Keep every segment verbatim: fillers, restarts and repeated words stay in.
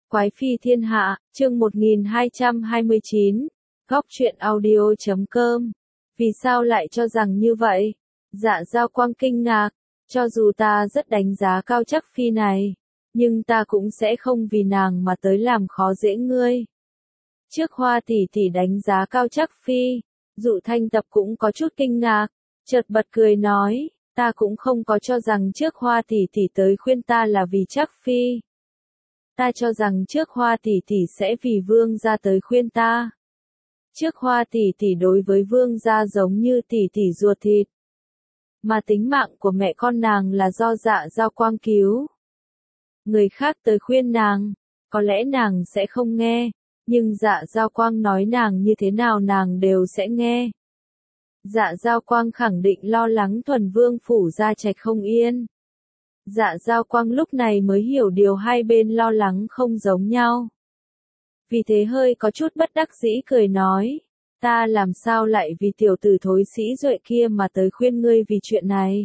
Quái phi thiên hạ, chương một nghìn hai trăm hai mươi chín, góc truyện audio chấm com. Vì sao lại cho rằng như vậy? Dạ Dao Quang kinh ngạc, cho dù ta rất đánh giá cao Trác Phi này, nhưng ta cũng sẽ không vì nàng mà tới làm khó dễ ngươi. Trước Hoa tỷ tỷ đánh giá cao Trác Phi, Dụ Thanh Tập cũng có chút kinh ngạc, chợt bật cười nói, ta cũng không có cho rằng trước Hoa tỷ tỷ tới khuyên ta là vì Trác Phi. Ta cho rằng trước Hoa tỷ tỷ sẽ vì Vương gia tới khuyên ta. Trước Hoa tỷ tỷ đối với Vương gia giống như tỷ tỷ ruột thịt. Mà tính mạng của mẹ con nàng là do Dạ Dao Quang cứu. Người khác tới khuyên nàng, có lẽ nàng sẽ không nghe, nhưng Dạ Dao Quang nói nàng như thế nào nàng đều sẽ nghe. Dạ Dao Quang khẳng định lo lắng Thuần Vương phủ Gia Trạch không yên. Dạ Dao Quang lúc này mới hiểu điều hai bên lo lắng không giống nhau. Vì thế hơi có chút bất đắc dĩ cười nói, ta làm sao lại vì tiểu tử thối sĩ duệ kia mà tới khuyên ngươi vì chuyện này.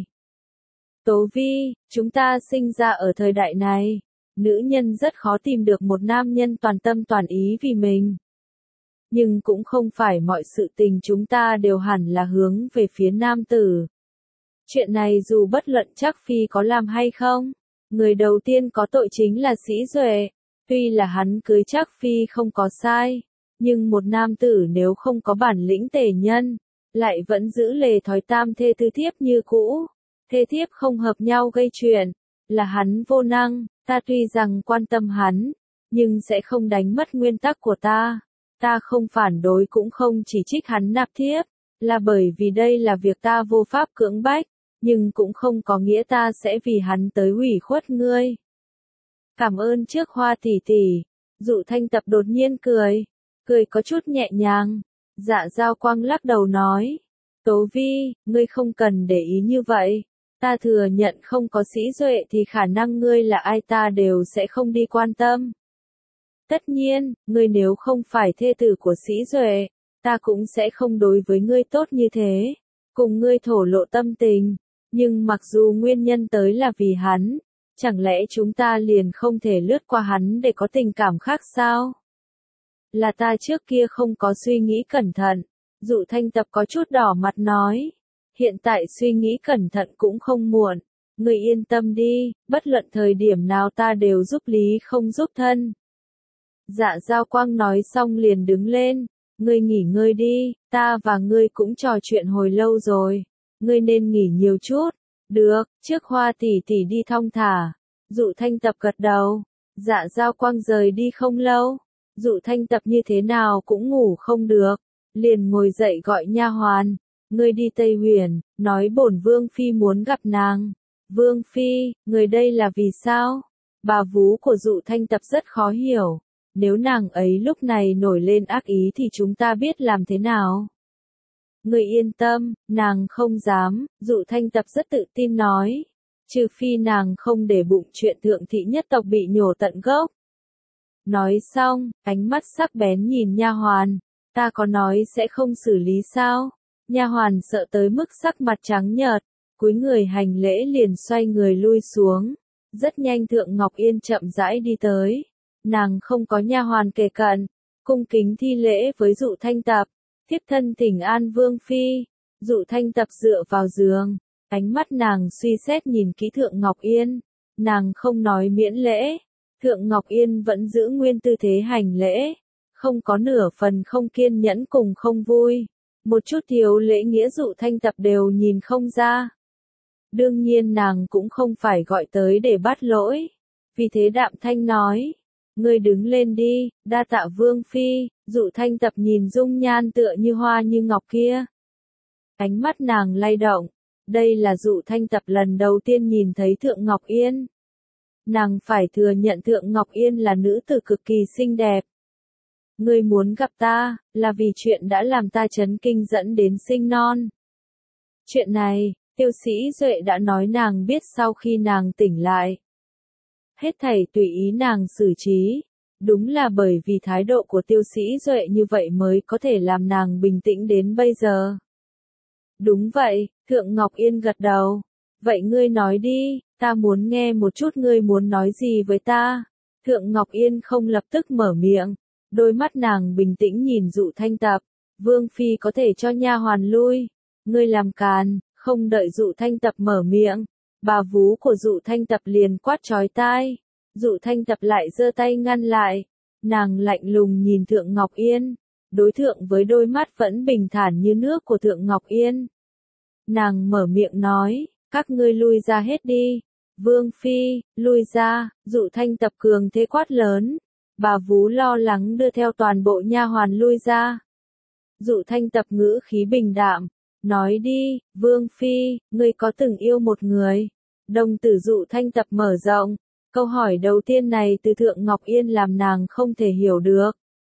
Tố Vi, chúng ta sinh ra ở thời đại này, nữ nhân rất khó tìm được một nam nhân toàn tâm toàn ý vì mình. Nhưng cũng không phải mọi sự tình chúng ta đều hẳn là hướng về phía nam tử. Chuyện này dù bất luận Trác Phi có làm hay không, người đầu tiên có tội chính là Sĩ Duệ. Tuy là hắn cưới Trác Phi không có sai, nhưng một nam tử nếu không có bản lĩnh tể nhân, lại vẫn giữ lề thói tam thê tứ thiếp như cũ, thê thiếp không hợp nhau gây chuyện, là hắn vô năng. Ta tuy rằng quan tâm hắn, nhưng sẽ không đánh mất nguyên tắc của ta. Ta không phản đối cũng không chỉ trích hắn nạp thiếp, là bởi vì đây là việc ta vô pháp cưỡng bách. Nhưng cũng không có nghĩa ta sẽ vì hắn tới hủy khuất ngươi. Cảm ơn trước Hoa tỷ tỷ. Dụ Thanh Tập đột nhiên cười, cười có chút nhẹ nhàng. Dạ Dao Quang lắc đầu nói, Tố Vi, ngươi không cần để ý như vậy. Ta thừa nhận không có Sĩ Duệ thì khả năng ngươi là ai ta đều sẽ không đi quan tâm. Tất nhiên, ngươi nếu không phải thê tử của Sĩ Duệ, ta cũng sẽ không đối với ngươi tốt như thế, cùng ngươi thổ lộ tâm tình. Nhưng mặc dù nguyên nhân tới là vì hắn, chẳng lẽ chúng ta liền không thể lướt qua hắn để có tình cảm khác sao? Là ta trước kia không có suy nghĩ cẩn thận. Dụ Thanh Tập có chút đỏ mặt nói, hiện tại suy nghĩ cẩn thận cũng không muộn. Ngươi yên tâm đi, bất luận thời điểm nào ta đều giúp lý không giúp thân. Dạ Dao Quang nói xong liền đứng lên, ngươi nghỉ ngơi đi, ta và ngươi cũng trò chuyện hồi lâu rồi. Ngươi nên nghỉ nhiều chút. Được, trước Hoa tỷ tỷ đi thong thả. Dụ Thanh Tập gật đầu. Dạ Dao Quang rời đi không lâu. Dụ Thanh Tập như thế nào cũng ngủ không được. Liền ngồi dậy gọi nha hoàn. Ngươi đi Tây Huyền, nói bổn Vương Phi muốn gặp nàng. Vương Phi, người đây là vì sao? Bà vú của Dụ Thanh Tập rất khó hiểu. Nếu nàng ấy lúc này nổi lên ác ý thì chúng ta biết làm thế nào? Ngươi yên tâm, nàng không dám. Dụ Thanh Tập rất tự tin nói. Trừ phi nàng không để bụng chuyện thượng thị nhất tộc bị nhổ tận gốc. Nói xong, ánh mắt sắc bén nhìn nha hoàn. Ta có nói sẽ không xử lý sao? Nha hoàn sợ tới mức sắc mặt trắng nhợt, cúi người hành lễ liền xoay người lui xuống. Rất nhanh Thượng Ngọc Yên chậm rãi đi tới. Nàng không có nha hoàn kề cận, cung kính thi lễ với Dụ Thanh Tập. Thiếp thân thỉnh an Vương Phi. Dụ Thanh Tập dựa vào giường, ánh mắt nàng suy xét nhìn kỹ Thượng Ngọc Yên. Nàng không nói miễn lễ. Thượng Ngọc Yên vẫn giữ nguyên tư thế hành lễ, không có nửa phần không kiên nhẫn cùng không vui. Một chút thiếu lễ nghĩa Dụ Thanh Tập đều nhìn không ra. Đương nhiên nàng cũng không phải gọi tới để bắt lỗi. Vì thế đạm thanh nói, ngươi đứng lên đi, đa tạ Vương Phi. Dụ Thanh Tập nhìn dung nhan tựa như hoa như ngọc kia. Ánh mắt nàng lay động. Đây là Dụ Thanh Tập lần đầu tiên nhìn thấy Thượng Ngọc Yên. Nàng phải thừa nhận Thượng Ngọc Yên là nữ tử cực kỳ xinh đẹp. Ngươi muốn gặp ta, là vì chuyện đã làm ta chấn kinh dẫn đến sinh non. Chuyện này, Tiêu Sĩ Duệ đã nói nàng biết sau khi nàng tỉnh lại. Hết thảy tùy ý nàng xử trí. Đúng là bởi vì thái độ của Tiêu Sĩ Duệ như vậy mới có thể làm nàng bình tĩnh đến bây giờ. Đúng vậy, Thượng Ngọc Yên gật đầu. Vậy ngươi nói đi, ta muốn nghe một chút ngươi muốn nói gì với ta. Thượng Ngọc Yên không lập tức mở miệng, đôi mắt nàng bình tĩnh nhìn Dụ Thanh Tập, Vương Phi có thể cho nha hoàn lui, ngươi làm càn, không đợi Dụ Thanh Tập mở miệng, bà vú của Dụ Thanh Tập liền quát chói tai, Dụ Thanh Tập lại giơ tay ngăn lại, nàng lạnh lùng nhìn Thượng Ngọc Yên, đối thượng với đôi mắt vẫn bình thản như nước của Thượng Ngọc Yên. Nàng mở miệng nói, các ngươi lui ra hết đi. Vương Phi, lui ra, Dụ Thanh Tập cường thế quát lớn. Bà vú lo lắng đưa theo toàn bộ nha hoàn lui ra. Dụ Thanh Tập ngữ khí bình đạm, nói đi, Vương Phi, ngươi có từng yêu một người? Đồng tử Dụ Thanh Tập mở rộng, câu hỏi đầu tiên này từ Thượng Ngọc Yên làm nàng không thể hiểu được.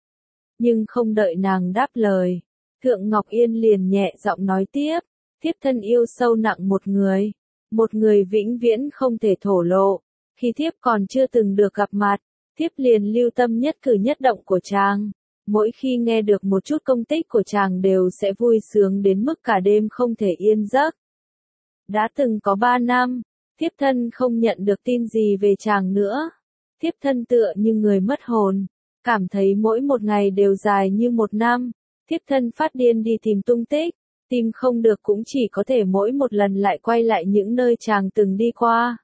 Nhưng không đợi nàng đáp lời, Thượng Ngọc Yên liền nhẹ giọng nói tiếp, thiếp thân yêu sâu nặng một người. Một người vĩnh viễn không thể thổ lộ, khi thiếp còn chưa từng được gặp mặt, thiếp liền lưu tâm nhất cử nhất động của chàng, mỗi khi nghe được một chút công tích của chàng đều sẽ vui sướng đến mức cả đêm không thể yên giấc. Đã từng có ba năm, thiếp thân không nhận được tin gì về chàng nữa, thiếp thân tựa như người mất hồn, cảm thấy mỗi một ngày đều dài như một năm, thiếp thân phát điên đi tìm tung tích. Tìm không được cũng chỉ có thể mỗi một lần lại quay lại những nơi chàng từng đi qua.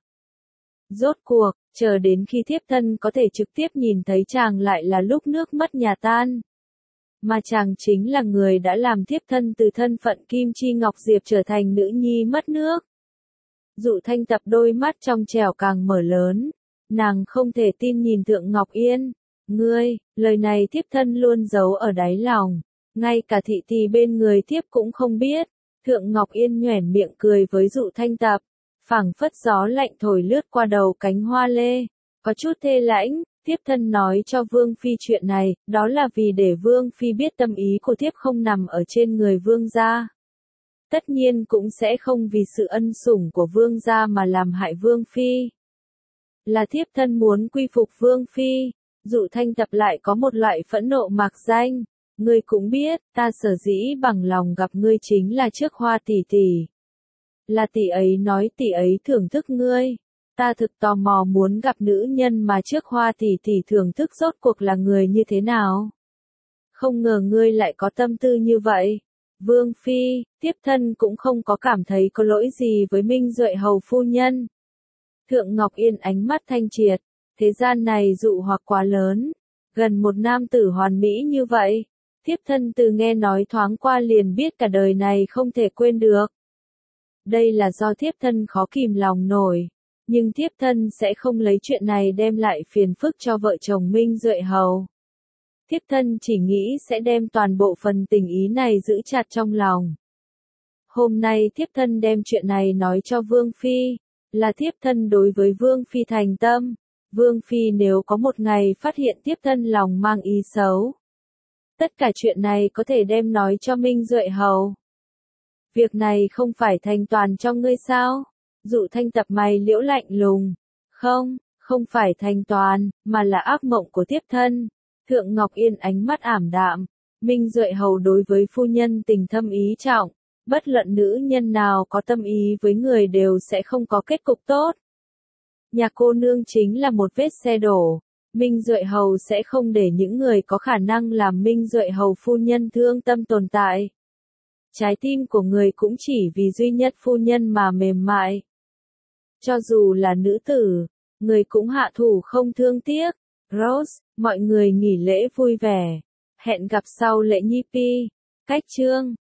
Rốt cuộc, chờ đến khi thiếp thân có thể trực tiếp nhìn thấy chàng lại là lúc nước mất nhà tan. Mà chàng chính là người đã làm thiếp thân từ thân phận Kim Chi Ngọc Diệp trở thành nữ nhi mất nước. Dụ Thanh Tập đôi mắt trong trẻo càng mở lớn, nàng không thể tin nhìn Thượng Ngọc Yên. Ngươi, lời này thiếp thân luôn giấu ở đáy lòng. Ngay cả thị tỳ bên người thiếp cũng không biết. Thượng Ngọc Yên nhoẻn miệng cười với Dụ Thanh Tập, phảng phất gió lạnh thổi lướt qua đầu cánh hoa lê, có chút thê lãnh. Thiếp thân nói cho Vương Phi chuyện này, đó là vì để Vương Phi biết tâm ý của thiếp không nằm ở trên người Vương gia. Tất nhiên cũng sẽ không vì sự ân sủng của Vương gia mà làm hại Vương Phi. Là thiếp thân muốn quy phục Vương Phi. Dụ Thanh Tập lại có một loại phẫn nộ mạc danh. Ngươi cũng biết, ta sở dĩ bằng lòng gặp ngươi chính là trước Hoa tỷ tỷ. Là tỷ ấy nói tỷ ấy thưởng thức ngươi. Ta thực tò mò muốn gặp nữ nhân mà trước Hoa tỷ tỷ thưởng thức rốt cuộc là người như thế nào. Không ngờ ngươi lại có tâm tư như vậy. Vương Phi, thiếp thân cũng không có cảm thấy có lỗi gì với Minh Duệ hầu phu nhân. Thượng Ngọc Yên ánh mắt thanh triệt, thế gian này dụ hoặc quá lớn. Gần một nam tử hoàn mỹ như vậy. Thiếp thân từ nghe nói thoáng qua liền biết cả đời này không thể quên được. Đây là do thiếp thân khó kìm lòng nổi, nhưng thiếp thân sẽ không lấy chuyện này đem lại phiền phức cho vợ chồng Minh Duệ hầu. Thiếp thân chỉ nghĩ sẽ đem toàn bộ phần tình ý này giữ chặt trong lòng. Hôm nay thiếp thân đem chuyện này nói cho Vương Phi, là thiếp thân đối với Vương Phi thành tâm. Vương Phi nếu có một ngày phát hiện thiếp thân lòng mang ý xấu, tất cả chuyện này có thể đem nói cho Minh Duệ hầu. Việc này không phải thành toàn cho ngươi sao? Dụ Thanh Tập mày liễu lạnh lùng. Không, không phải thành toàn, mà là ác mộng của thiếp thân. Thượng Ngọc Yên ánh mắt ảm đạm. Minh Duệ hầu đối với phu nhân tình thâm ý trọng. Bất luận nữ nhân nào có tâm ý với người đều sẽ không có kết cục tốt. Nhà cô nương chính là một vết xe đổ. Minh Duệ hầu sẽ không để những người có khả năng làm Minh Duệ hầu phu nhân thương tâm tồn tại. Trái tim của người cũng chỉ vì duy nhất phu nhân mà mềm mại. Cho dù là nữ tử, người cũng hạ thủ không thương tiếc. Rose, mọi người nghỉ lễ vui vẻ. Hẹn gặp sau lễ nhi pi. Cách chương